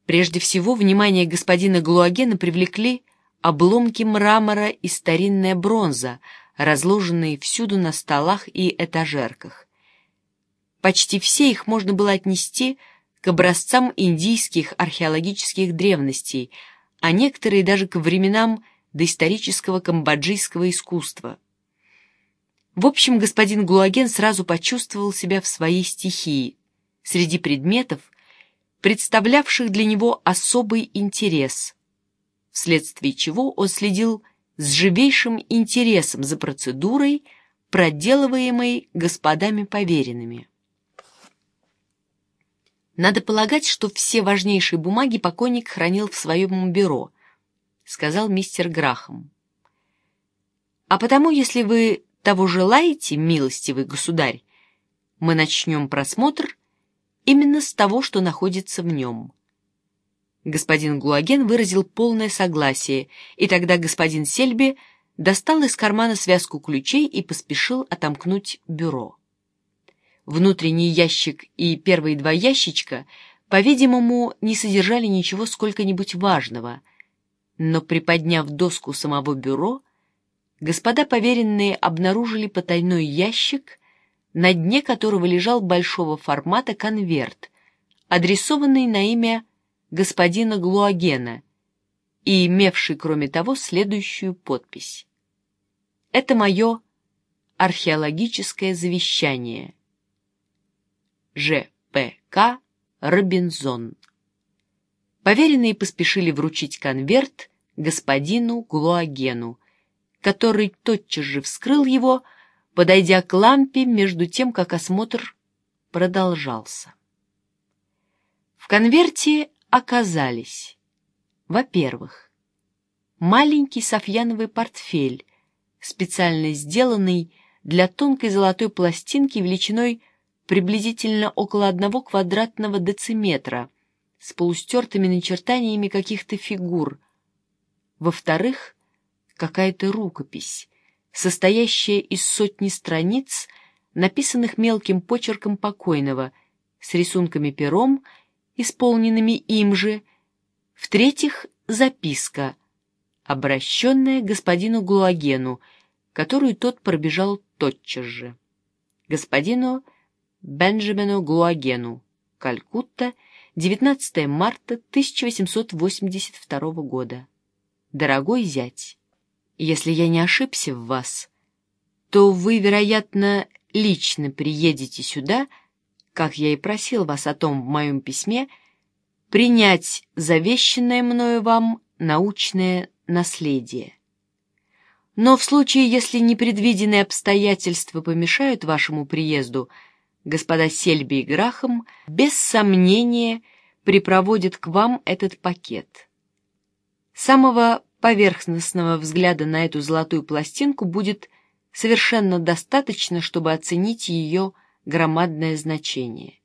Прежде всего, внимание господина Глуагена привлекли обломки мрамора и старинная бронза, разложенные всюду на столах и этажерках. Почти все их можно было отнести к образцам индийских археологических древностей, а некоторые даже к временам доисторического камбоджийского искусства. В общем, господин Глуаген сразу почувствовал себя в своей стихии, среди предметов, представлявших для него особый интерес, вследствие чего он следил с живейшим интересом за процедурой, проделываемой господами поверенными. «Надо полагать, что все важнейшие бумаги покойник хранил в своем бюро», — сказал мистер Грахам. «А потому, если вы того желаете, милостивый государь, мы начнем просмотр именно с того, что находится в нем». Господин Глуаген выразил полное согласие, и тогда господин Сельби достал из кармана связку ключей и поспешил отомкнуть бюро. Внутренний ящик и первые два ящичка, по-видимому, не содержали ничего сколько-нибудь важного, но, приподняв доску самого бюро, господа поверенные обнаружили потайной ящик, на дне которого лежал большого формата конверт, адресованный на имя господина Глуагена и имевший, кроме того, следующую подпись. «Это мое археологическое завещание. Ж.П.К. Робинзон». Поверенные поспешили вручить конверт господину Глуагену, который тотчас же вскрыл его, подойдя к лампе между тем, как осмотр продолжался. В конверте оказались, во-первых, маленький софьяновый портфель, специально сделанный для тонкой золотой пластинки величиной приблизительно около 1 квадратного дециметра, с полустертыми начертаниями каких-то фигур. Во-вторых, какая-то рукопись, состоящая из сотни страниц, написанных мелким почерком покойного, с рисунками пером, исполненными им же. В-третьих, записка, обращенная к господину Глуагену, которую тот пробежал тотчас же. Господину Бенджамину Глуагену, Калькутта, 19 марта 1882 года. Дорогой зять, если я не ошибся в вас, то вы, вероятно, лично приедете сюда, как я и просил вас о том в моем письме, принять завещанное мною вам научное наследие. Но в случае, если непредвиденные обстоятельства помешают вашему приезду, господа Сельби и Грахам без сомнения припроводят к вам этот пакет. Самого поверхностного взгляда на эту золотую пластинку будет совершенно достаточно, чтобы оценить ее громадное значение.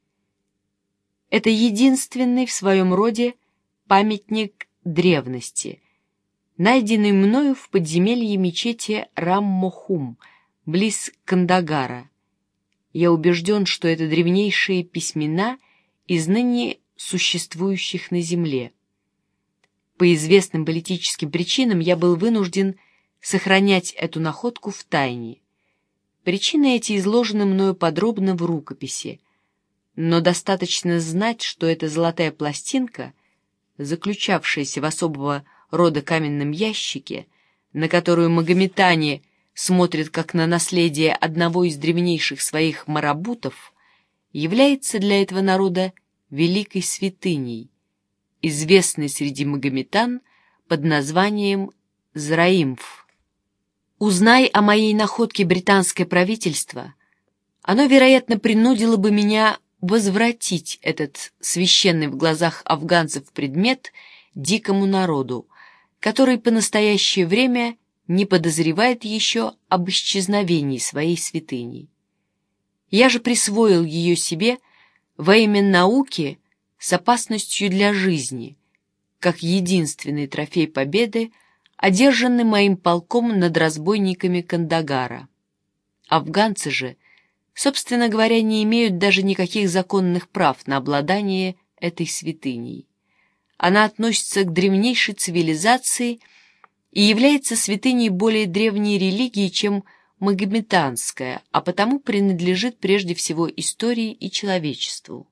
Это единственный в своем роде памятник древности, найденный мною в подземелье мечети Раммохум, близ Кандагара. Я убежден, что это древнейшие письмена из ныне существующих на земле. По известным политическим причинам я был вынужден сохранять эту находку в тайне. Причины эти изложены мною подробно в рукописи, но достаточно знать, что эта золотая пластинка, заключавшаяся в особого рода каменном ящике, на которую магометане смотрят как на наследие одного из древнейших своих марабутов, является для этого народа великой святыней, известной среди магометан под названием Зраимф. Узнай о моей находке британское правительство, оно, вероятно, принудило бы меня возвратить этот священный в глазах афганцев предмет дикому народу, который по настоящее время не подозревает еще об исчезновении своей святыни. Я же присвоил ее себе во имя науки с опасностью для жизни, как единственный трофей победы, одержанный моим полком над разбойниками Кандагара. Афганцы же, собственно говоря, не имеют даже никаких законных прав на обладание этой святыней. она относится к древнейшей цивилизации и является святыней более древней религии, чем магометанская, а потому принадлежит прежде всего истории и человечеству.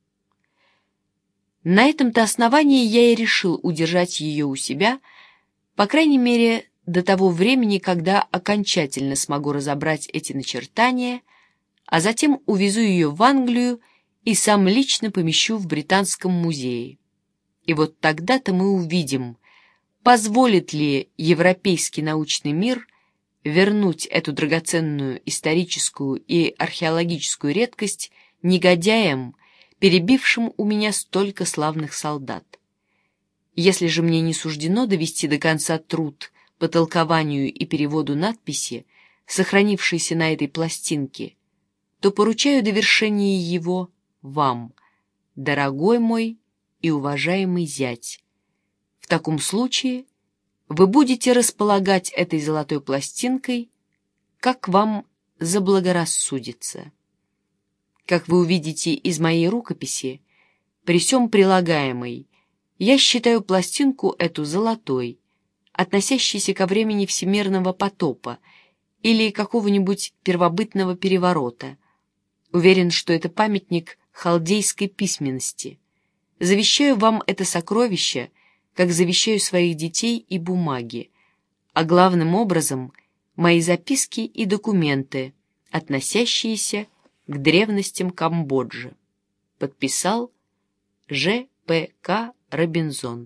На этом-то основании я и решил удержать ее у себя, по крайней мере, до того времени, когда окончательно смогу разобрать эти начертания, а затем увезу ее в Англию и сам лично помещу в Британском музее. И вот тогда-то мы увидим, позволит ли европейский научный мир вернуть эту драгоценную историческую и археологическую редкость негодяям, перебившим у меня столько славных солдат. Если же мне не суждено довести до конца труд по толкованию и переводу надписи, сохранившейся на этой пластинке, то поручаю довершение его вам, дорогой мой и уважаемый зять. В таком случае вы будете располагать этой золотой пластинкой, как вам заблагорассудится. Как вы увидите из моей рукописи, при сём прилагаемой, я считаю пластинку эту золотой, относящейся ко времени всемирного потопа или какого-нибудь первобытного переворота. Уверен, что это памятник халдейской письменности. Завещаю вам это сокровище, как завещаю своих детей и бумаги, а главным образом мои записки и документы, относящиеся к древностям Камбоджи. Подписал Ж. П. К. Робинзон.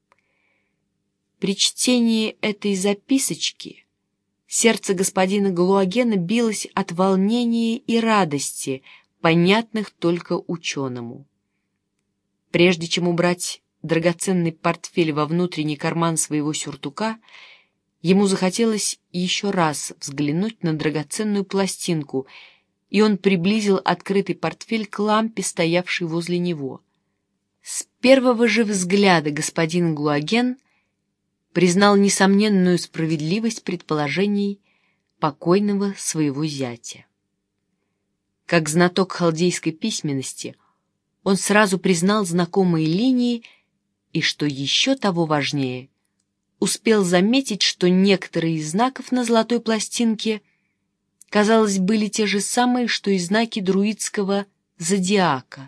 При чтении этой записочки сердце господина Галуагена билось от волнения и радости, понятных только ученому. Прежде чем убрать драгоценный портфель во внутренний карман своего сюртука, ему захотелось еще раз взглянуть на драгоценную пластинку, и он приблизил открытый портфель к лампе, стоявшей возле него. С первого же взгляда господин Галуаген признал несомненную справедливость предположений покойного своего зятя. Как знаток халдейской письменности, он сразу признал знакомые линии и, что еще того важнее, успел заметить, что некоторые из знаков на золотой пластинке, казалось, были те же самые, что и знаки друидского зодиака.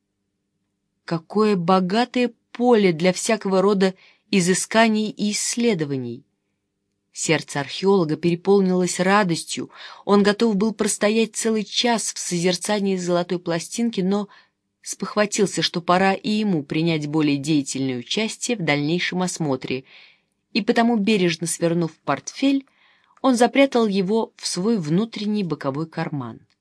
Какое богатое поле для всякого рода изысканий и исследований! Сердце археолога переполнилось радостью, он готов был простоять целый час в созерцании золотой пластинки, но спохватился, что пора и ему принять более деятельное участие в дальнейшем осмотре, и потому, бережно свернув портфель, он запрятал его в свой внутренний боковой карман.